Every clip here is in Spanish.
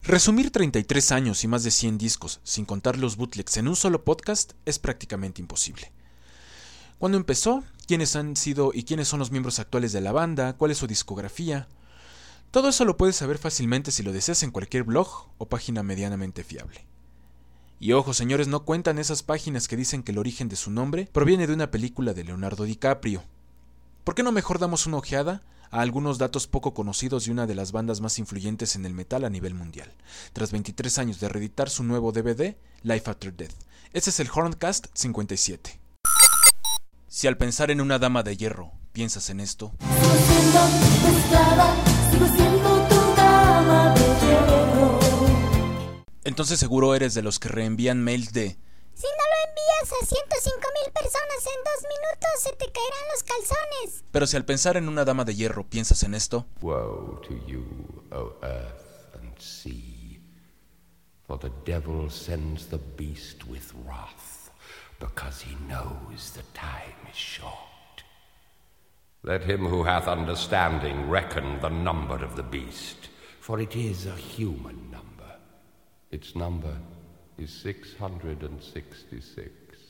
Resumir 33 años y más de 100 discos, sin contar los bootlegs, en un solo podcast es prácticamente imposible. ¿Cuándo empezó? ¿Quiénes han sido y quiénes son los miembros actuales de la banda? ¿Cuál es su discografía? Todo eso lo puedes saber fácilmente si lo deseas en cualquier blog o página medianamente fiable. Y ojo, señores, no cuentan esas páginas que dicen que el origen de su nombre proviene de una película de Leonardo DiCaprio. ¿Por qué no mejor damos una ojeada a algunos datos poco conocidos de una de las bandas más influyentes en el metal a nivel mundial, tras 23 años de reeditar su nuevo DVD, Life After Death? Este es el Horncast 57. Si al pensar en una dama de hierro, piensas en esto... Sigo siendo tu esclava, sigo siendo tu dama de hierro. Entonces seguro eres de los que reenvían mails de... Si no lo envías a 105,000 personas en 2 minutos, se te caerán los calzones. Pero si al pensar en una dama de hierro piensas en esto... Woe to you, O earth and sea, for the devil sends the beast with wrath, because he knows the time is short. Let him who hath understanding reckon the number of the beast, for it is a human number. Its number is 666.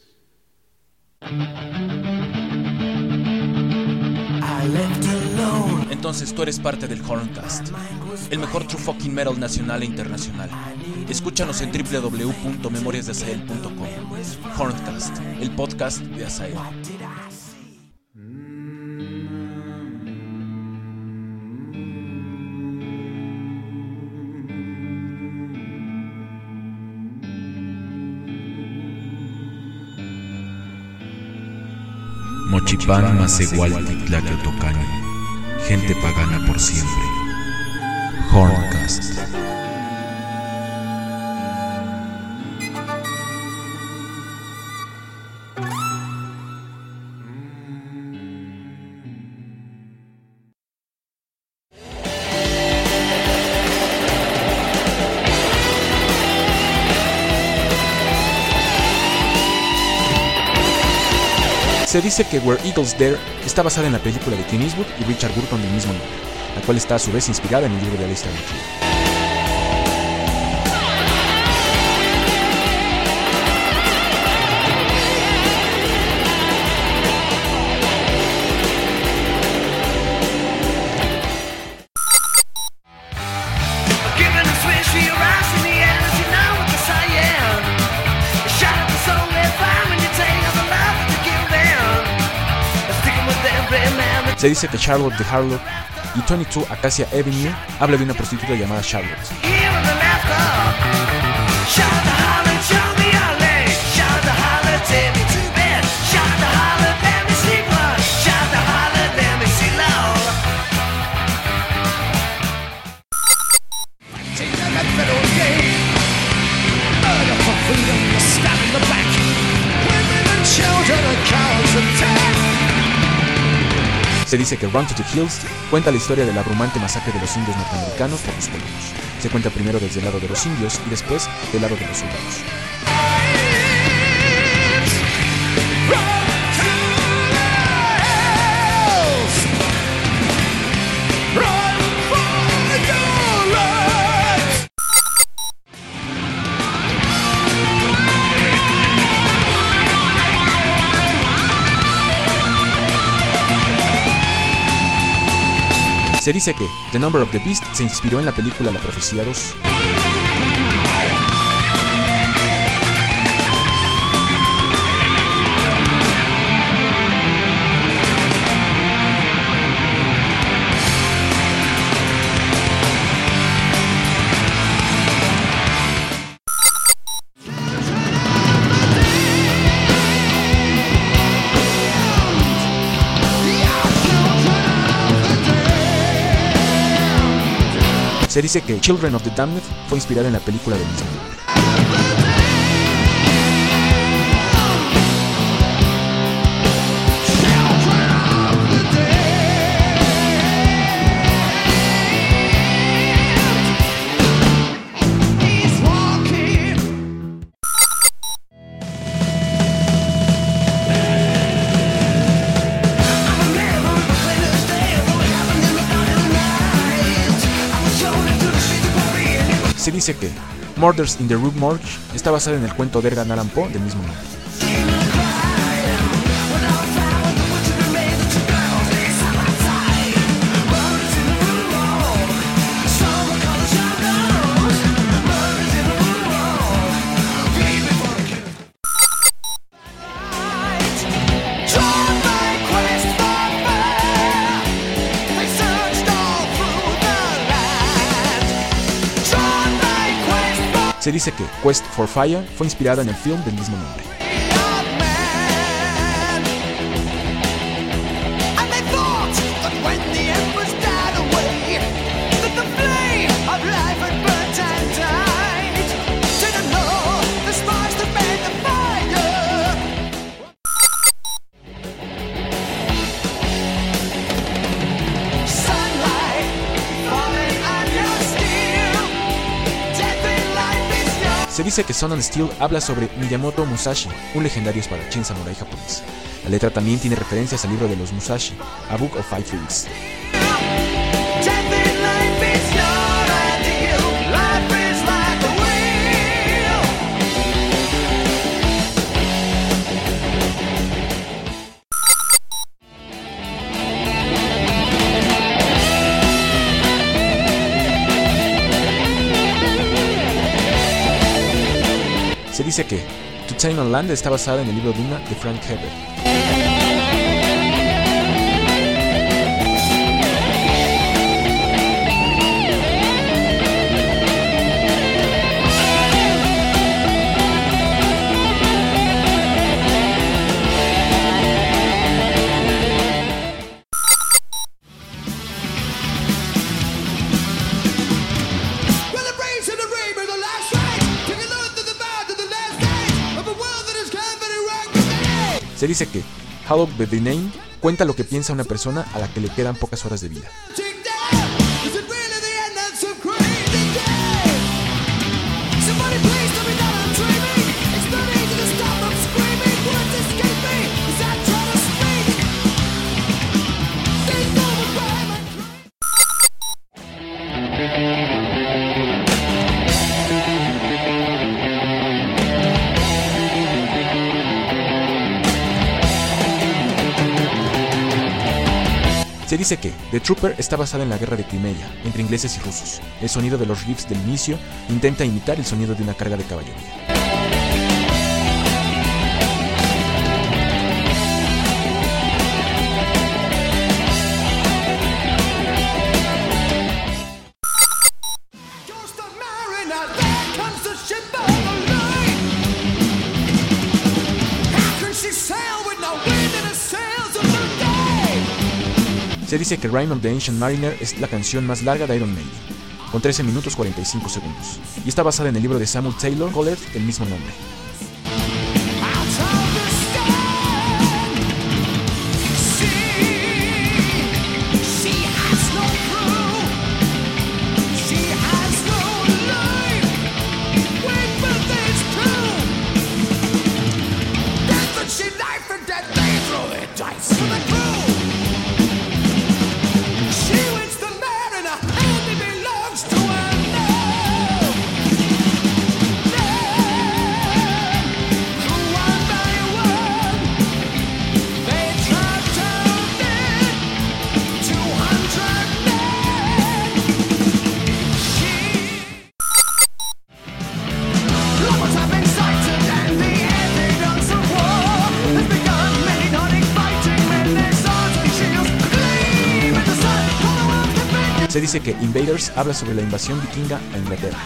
Entonces tú eres parte del Horncast, el mejor true fucking metal nacional e internacional. Escúchanos en www.memoriasdeazael.com. Horncast, el podcast de Azael. Mochipán Macehualtitlaquiotocani, gente pagana por siempre. Horncast. Se dice que Where Eagles Dare está basada en la película de Clint Eastwood y Richard Burton del mismo nombre, la cual está a su vez inspirada en el libro de Alistair McLean. Se dice que Charlotte de Harlow y 22 Acacia Avenue habla de una prostituta llamada Charlotte. Se dice que Run to the Hills cuenta la historia de la abrumante masacre de los indios norteamericanos por los colonos. Se cuenta primero desde el lado de los indios y después del lado de los soldados. Se dice que The Number of the Beast se inspiró en la película La Profecía 2. Se dice que Children of the Damned fue inspirada en la película del mismo nombre. Se dice que Murders in the Rue Morgue está basada en el cuento de Edgar Allan Poe del mismo nombre. Se dice que Quest for Fire fue inspirada en el film del mismo nombre. Se dice que Sun and Steel habla sobre Miyamoto Musashi, un legendario espadachín samurái japonés. La letra también tiene referencias al libro de los Musashi, A Book of Five Rings. Se dice que To Tame on Land está basada en el libro Duna de Frank Herbert. Se dice que Hallowed by the Name cuenta lo que piensa una persona a la que le quedan pocas horas de vida. Se dice que The Trooper está basada en la guerra de Crimea, entre ingleses y rusos. El sonido de los riffs del inicio intenta imitar el sonido de una carga de caballería. Se dice que Rime of the Ancient Mariner es la canción más larga de Iron Maiden, con 13 minutos 45 segundos, y está basada en el libro de Samuel Taylor Coleridge del mismo nombre. Se dice que Invaders habla sobre la invasión vikinga a Inglaterra.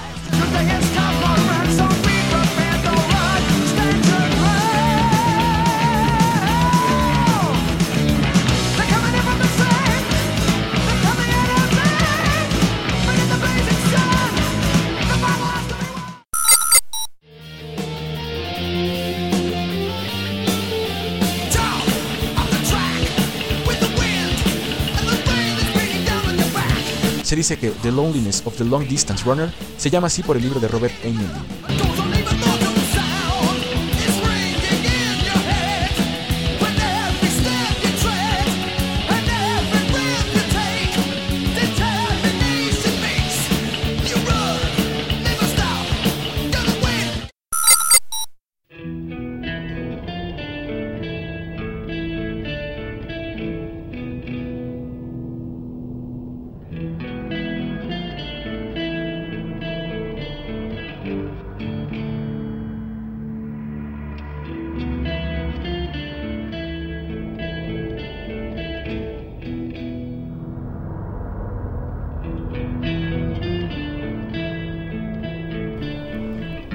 Se dice que The Loneliness of the Long Distance Runner se llama así por el libro de Robert Heinlein.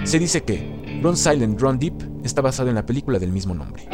Se dice que Run Silent, Run Deep está basado en la película del mismo nombre.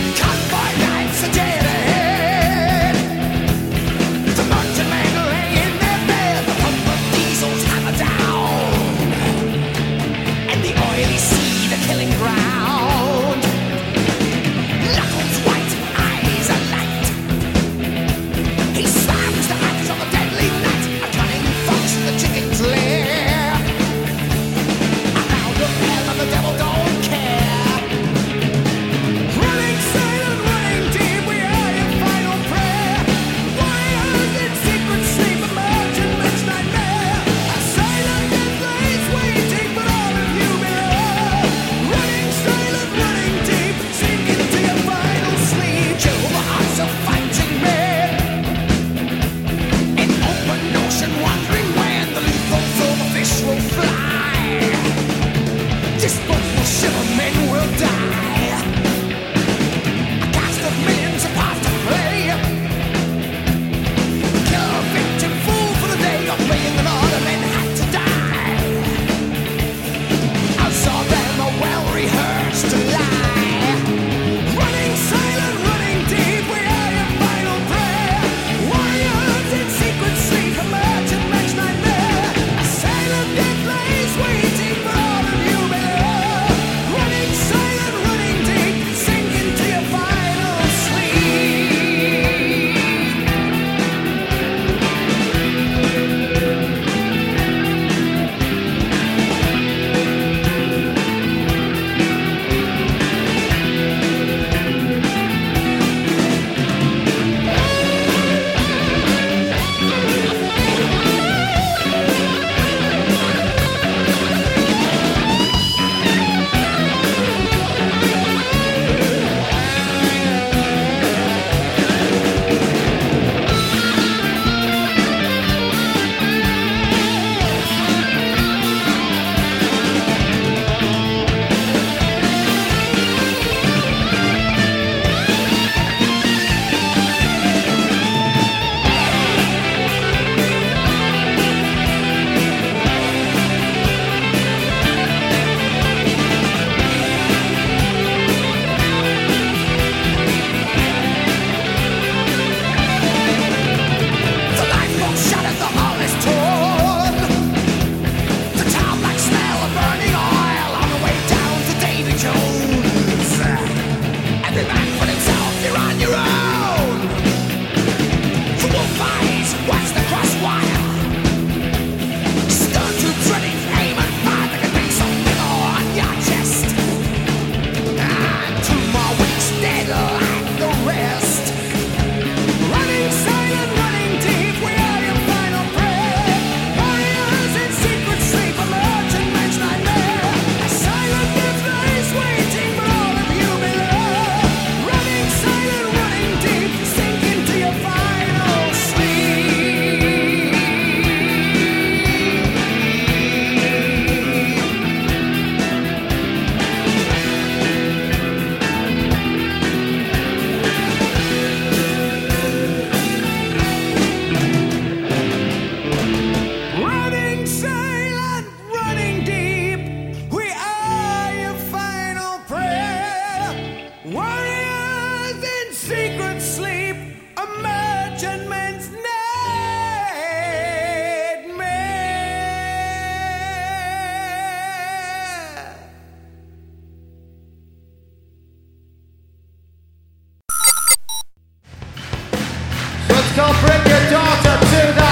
Don't bring your daughter to the...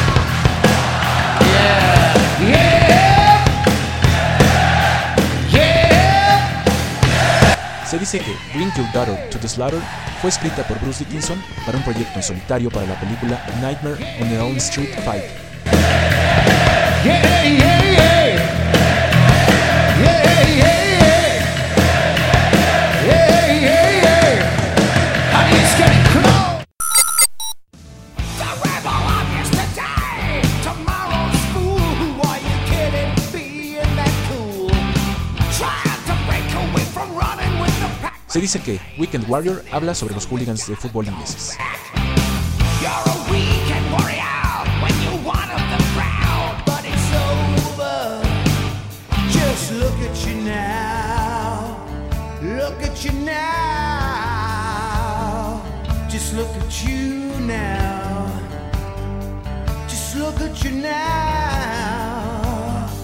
Yeah, yeah, yeah. Se dice que Bring Your Daughter to the Slaughter fue escrita por Bruce Dickinson para un proyecto en solitario para la película Nightmare on Elm Street 5. Yeah, yeah, yeah. Yeah, yeah, yeah. Yeah, yeah, yeah. And it's getting close. The rebel of yesterday, tomorrow's fool. Who are you kidding? Being that cool. Trying to break away from running with the pack. Se dice que Weekend Warrior habla sobre los hooligans de fútbol ingleses. You're a weekend warrior when you're one of the crowd, but it's over. Just look at you now. Just look at you now. Just look at you now.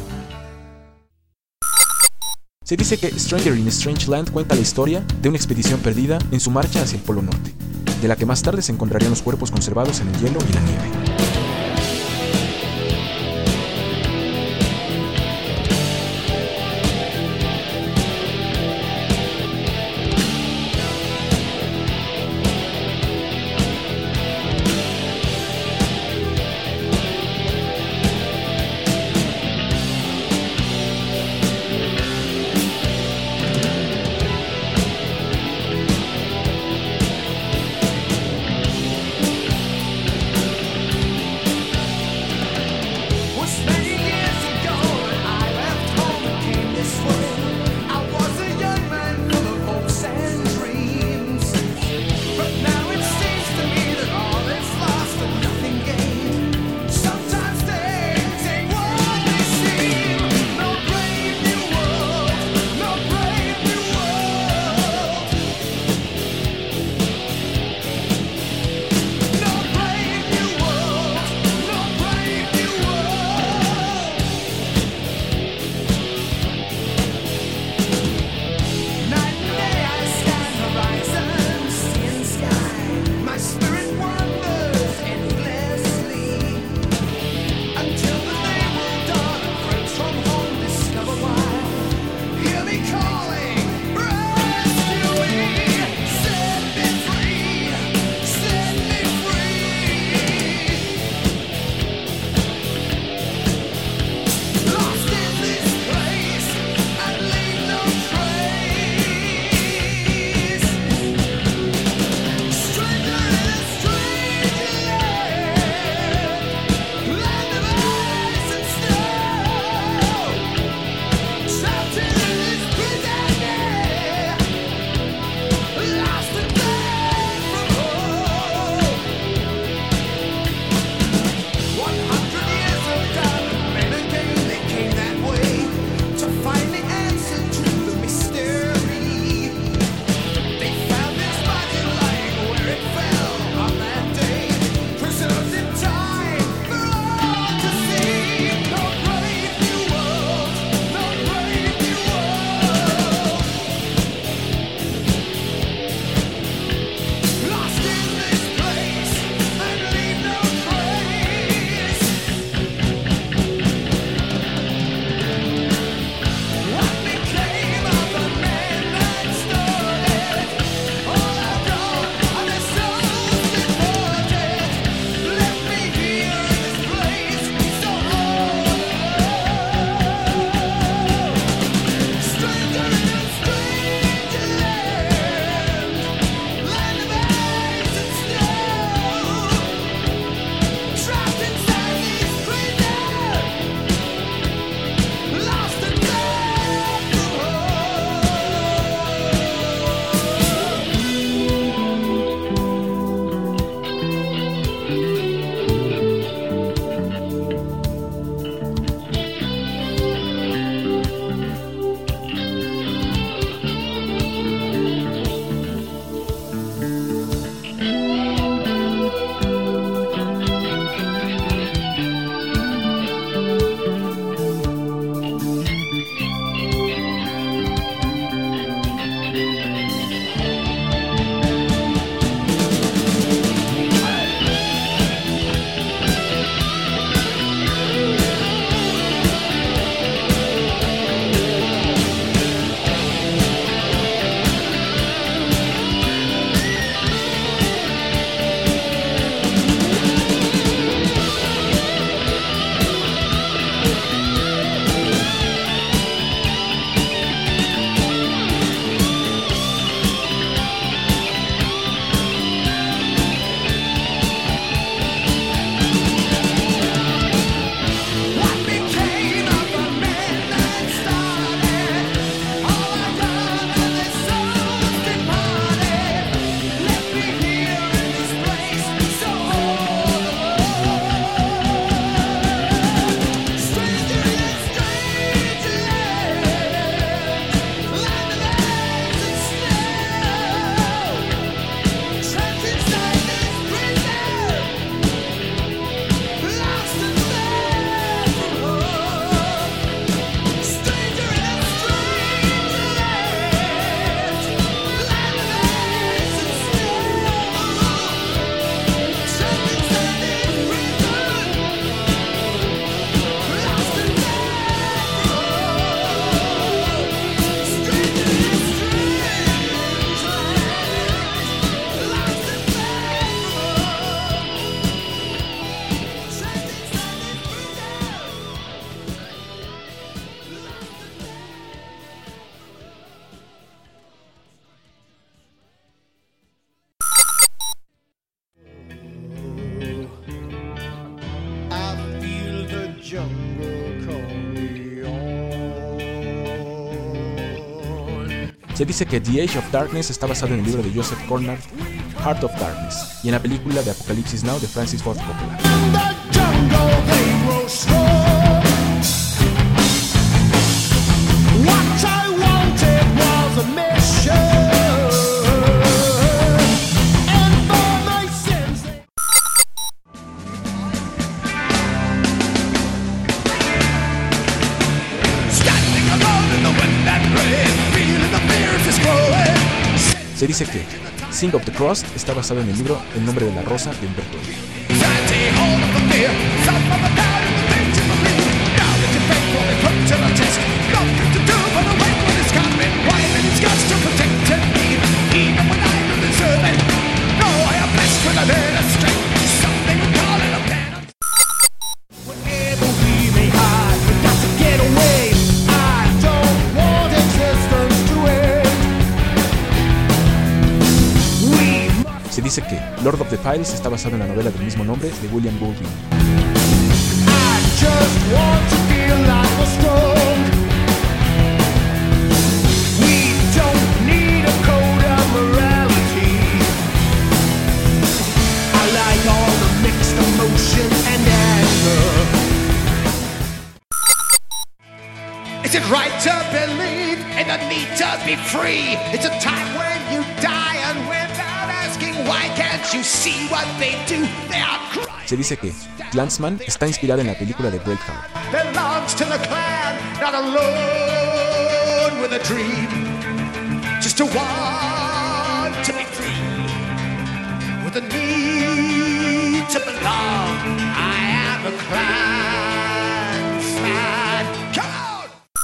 Se dice que Stranger in a Strange Land cuenta la historia de una expedición perdida en su marcha hacia el Polo Norte, de la que más tarde se encontrarían los cuerpos conservados en el hielo y la nieve. Se dice que The Age of Darkness está basado en el libro de Joseph Conrad, Heart of Darkness, y en la película de Apocalipsis Now de Francis Ford Coppola. Se dice que Sing of the Cross está basado en el libro El nombre de la rosa de Humberto Eco. Se dice que Lord of the Files está basado en la novela del mismo nombre de William Golding. Is it right to believe in the need to be free? It's a time when you die and without asking why can't you see what they do? They are crying. Se dice que Clansman está inspirada en la película de Braveheart. Belongs to the clan, not alone with a dream. Just to want to be free, with a need to belong. I am a Klansman. Come on!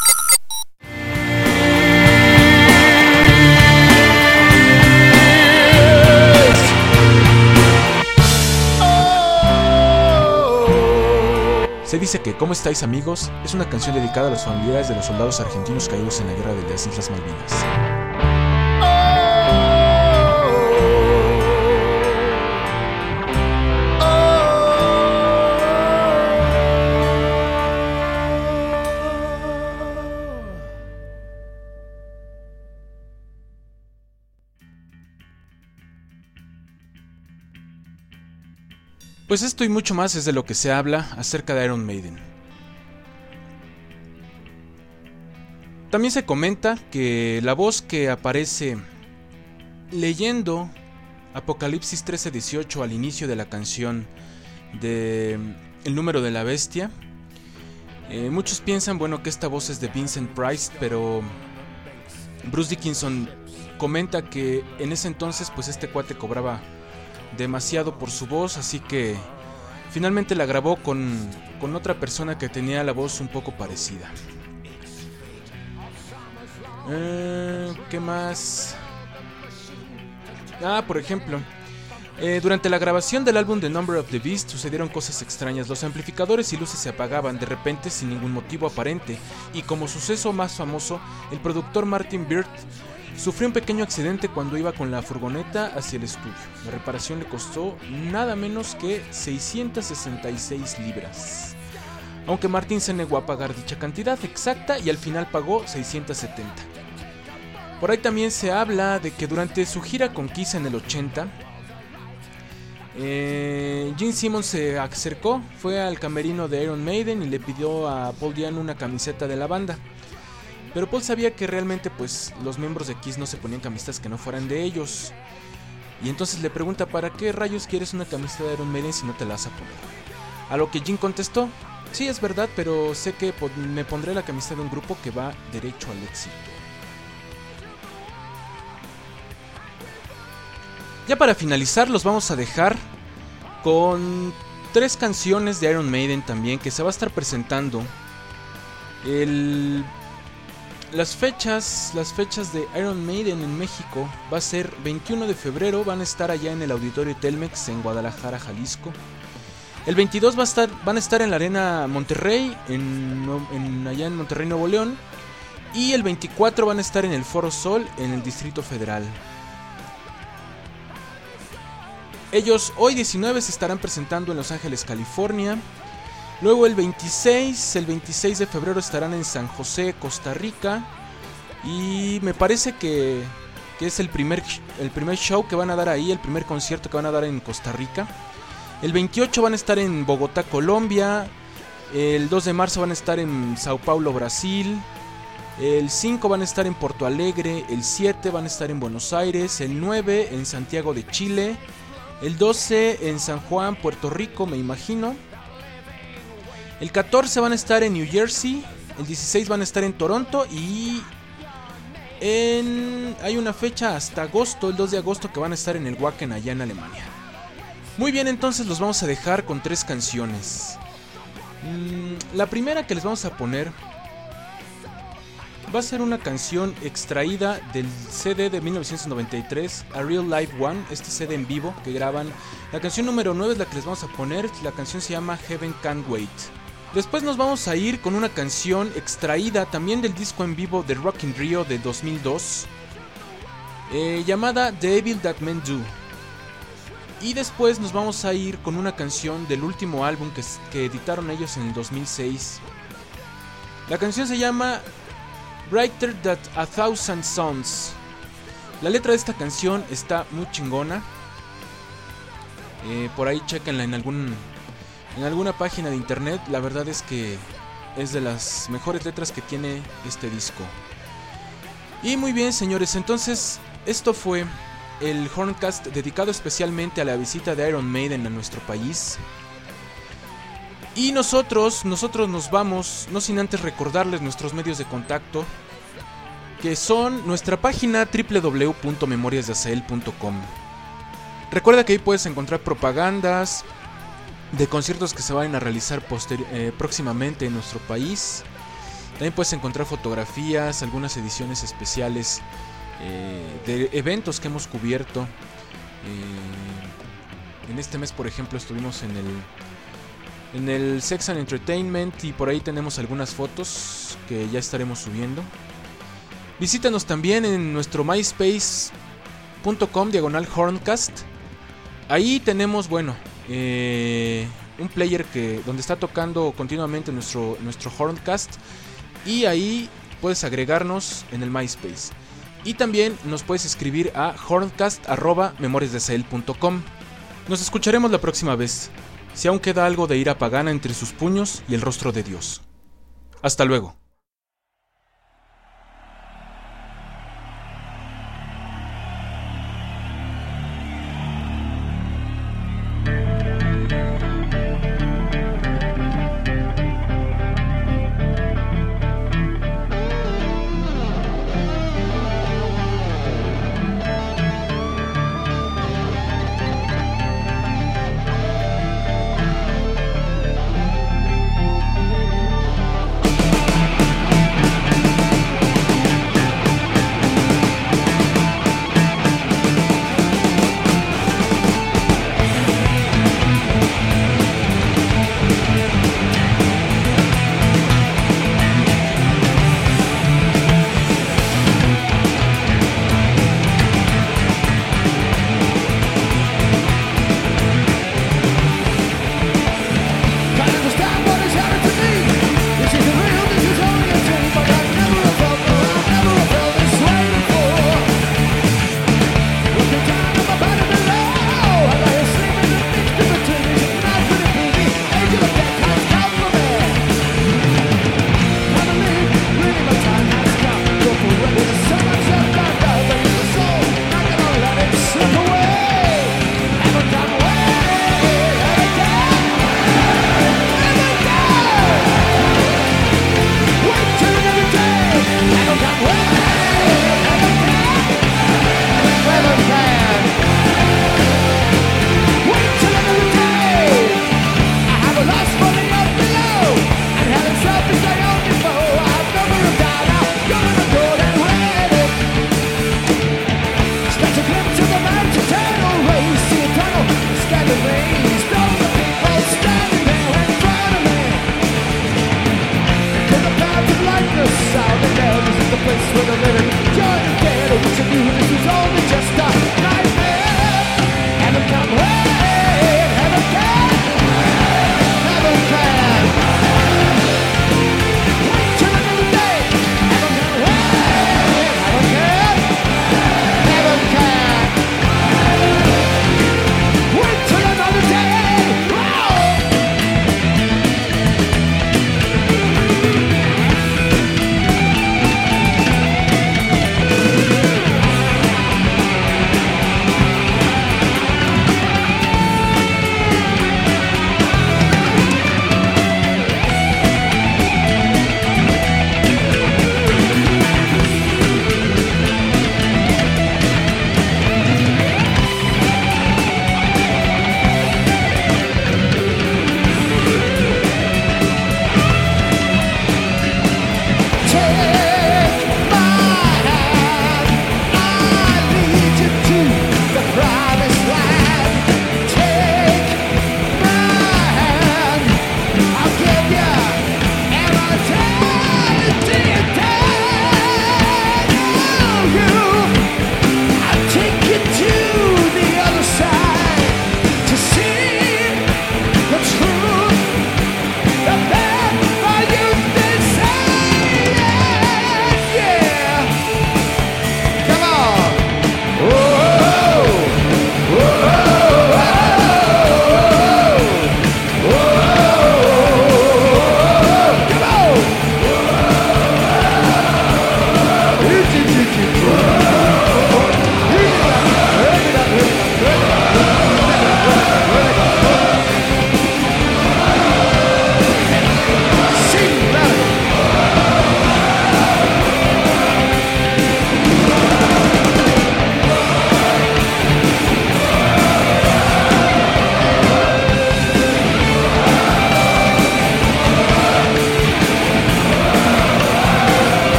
Se dice que ¿Cómo estáis, amigos? Es una canción dedicada a los familiares de los soldados argentinos caídos en la guerra de las Islas Malvinas. Pues esto y mucho más es de lo que se habla acerca de Iron Maiden. También se comenta que la voz que aparece leyendo Apocalipsis 13:18 al inicio de la canción de El número de la bestia, muchos piensan, bueno, que esta voz es de Vincent Price, pero Bruce Dickinson comenta que en ese entonces pues este cuate cobraba demasiado por su voz, así que finalmente la grabó con otra persona que tenía la voz un poco parecida. ¿Qué más? Por ejemplo, durante la grabación del álbum The Number of the Beast sucedieron cosas extrañas. Los amplificadores y luces se apagaban de repente sin ningún motivo aparente, y como suceso más famoso, el productor Martin Bird sufrió un pequeño accidente cuando iba con la furgoneta hacia el estudio. La reparación le costó nada menos que 666 libras. Aunque Martin se negó a pagar dicha cantidad exacta y al final pagó 670. Por ahí también se habla de que durante su gira con Kiss en el 80, Gene Simmons se acercó, fue al camerino de Iron Maiden y le pidió a Paul Diano una camiseta de la banda. Pero Paul sabía que realmente pues los miembros de Kiss no se ponían camisetas que no fueran de ellos. Y entonces le pregunta, ¿para qué rayos quieres una camiseta de Iron Maiden si no te la vas a poner? A lo que Gene contestó, sí, es verdad, pero sé que me pondré la camiseta de un grupo que va derecho al éxito. Ya para finalizar los vamos a dejar con 3 canciones de Iron Maiden también que se va a estar presentando. Las fechas de Iron Maiden en México va a ser 21 de febrero, van a estar allá en el Auditorio Telmex en Guadalajara, Jalisco. El 22 van a estar en la Arena Monterrey, allá en Monterrey, Nuevo León. Y el 24 van a estar en el Foro Sol, en el Distrito Federal. Ellos hoy 19 se estarán presentando en Los Ángeles, California. Luego el 26 de febrero estarán en San José, Costa Rica. Y me parece que es el primer show que van a dar ahí, el primer concierto que van a dar en Costa Rica. El 28 van a estar en Bogotá, Colombia. El 2 de marzo van a estar en Sao Paulo, Brasil. El 5 van a estar en Porto Alegre. El 7 van a estar en Buenos Aires. El 9 en Santiago de Chile. El 12 en San Juan, Puerto Rico, me imagino. El 14 van a estar en New Jersey. El 16 van a estar en Toronto. Y hay una fecha hasta agosto, el 2 de agosto, que van a estar en el Wacken allá en Alemania. Muy bien, entonces los vamos a dejar con 3 canciones. La primera que les vamos a poner va a ser una canción extraída del CD de 1993, A Real Live One, este CD en vivo que graban. La canción número 9 es la que les vamos a poner, la canción se llama Heaven Can't Wait. Después nos vamos a ir con una canción extraída también del disco en vivo de Rock in Rio de 2002, llamada The Evil That Men Do. Y después nos vamos a ir con una canción del último álbum que editaron ellos en el 2006. La canción se llama Brighter Than a Thousand Suns. La letra de esta canción está muy chingona. Por ahí chequenla en alguna página de internet. La verdad es que es de las mejores letras que tiene este disco. Y muy bien, señores, entonces esto fue el Horncast dedicado especialmente a la visita de Iron Maiden a nuestro país. Y nosotros nos vamos, no sin antes recordarles nuestros medios de contacto, que son nuestra página www.memoriasdeazael.com. Recuerda que ahí puedes encontrar propagandas de conciertos que se van a realizar próximamente en nuestro país. También puedes encontrar fotografías, algunas ediciones especiales de eventos que hemos cubierto. En este mes, por ejemplo, estuvimos en el Sex and Entertainment y por ahí tenemos algunas fotos que ya estaremos subiendo. Visítanos también en nuestro myspace.com/Horncast. Ahí tenemos, un player donde está tocando continuamente nuestro Horncast, y ahí puedes agregarnos en el MySpace. Y también nos puedes escribir a horncast@memoriasdeazael.com. Nos escucharemos la próxima vez, si aún queda algo de ira pagana entre sus puños y el rostro de Dios. Hasta luego.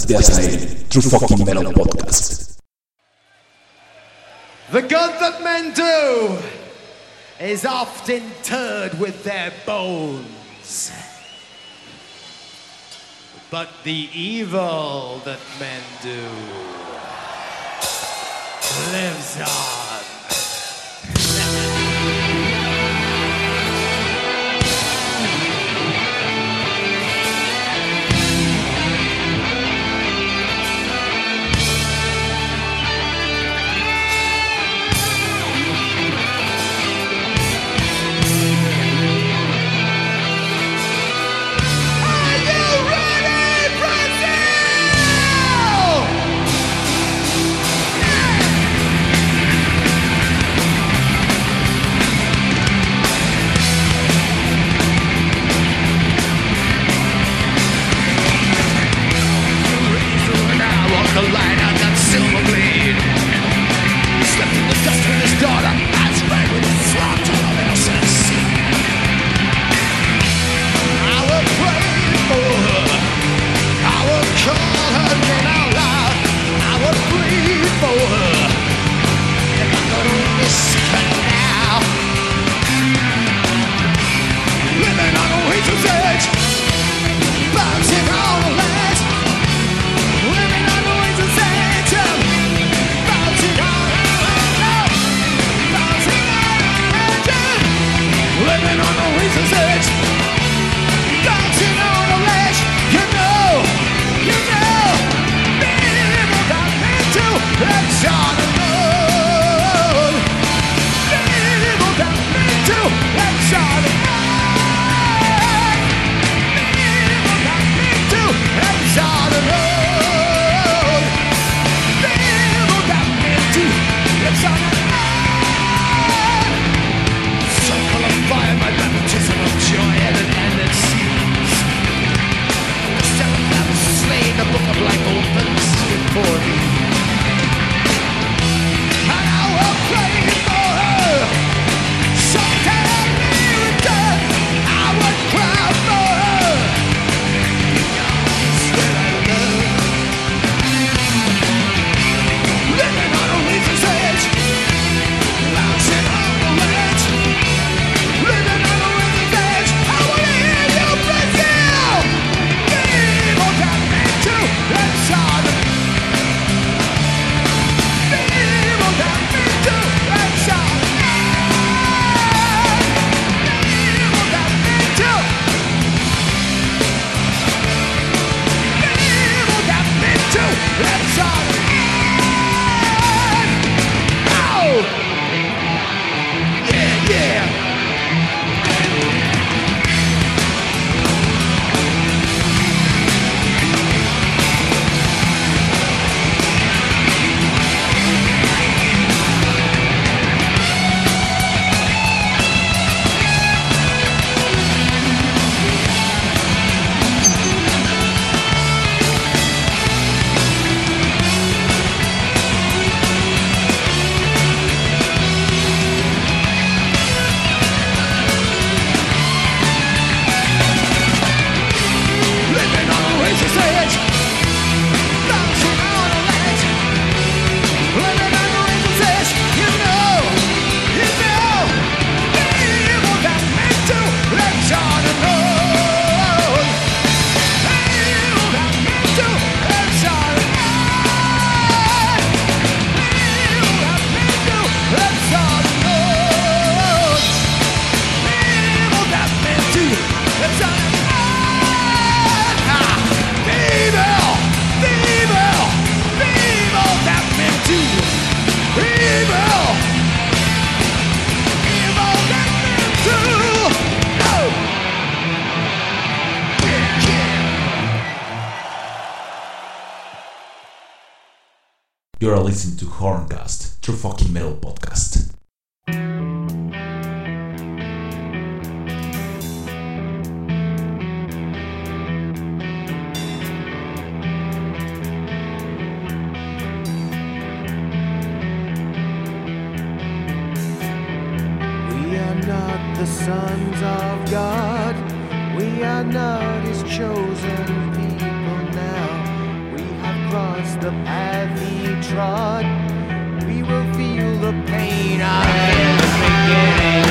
de Azael, True Fucking Metal Podcast. The good that men do is often interred with their bones. But the evil that men do lives on. The light of that silver blade stepped in the dust with his daughter and sprang with his sword to the else's sea. I will pray for her, I will call her name out loud, I will plead for her, if I'm gonna risk her now. Living on a razor's edge, bouncing on the ledge, living on the razor's edge, bouncing on the ledge, bouncing on the edge, living on the razor's edge, bouncing on the ledge. You know, people got me too. Let's on the road. People got me too. Let's on the road. People got me too. Let's on the road. People got me too. Let's on the road. Circle of fire, my baptism of joy and an endless seas. The seventh that was slain, the book of life opens before me. And I will pray for her. Someday I'll be returned. I would cry for her. Swear I love. Living on a razor's edge, bouncing on the ledge. Living on a razor's edge. I wanna hear you, Brazil. People got me too. Let's on the. People got me too. Let's on the. People got me too. People got me too. Let's on the. Oh! Yeah, yeah. Living on a razor's edge, bouncing on a ledge. Living on a razor's edge, you know, people got me too. Let's on the road. People got me too. Let's on the road. People got me too. Let's on the road. People got me too. Let's on the road. People got me too. People got me too. Oh. Yeah, yeah. You're listening to Horncast, True Fucking Metal Podcast. The sons of God, we are not his chosen people now. We across the path he trod, we will feel the pain of his beginning.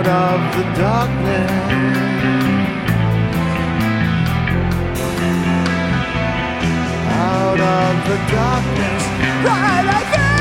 out of the darkness. Out of the darkness, right again.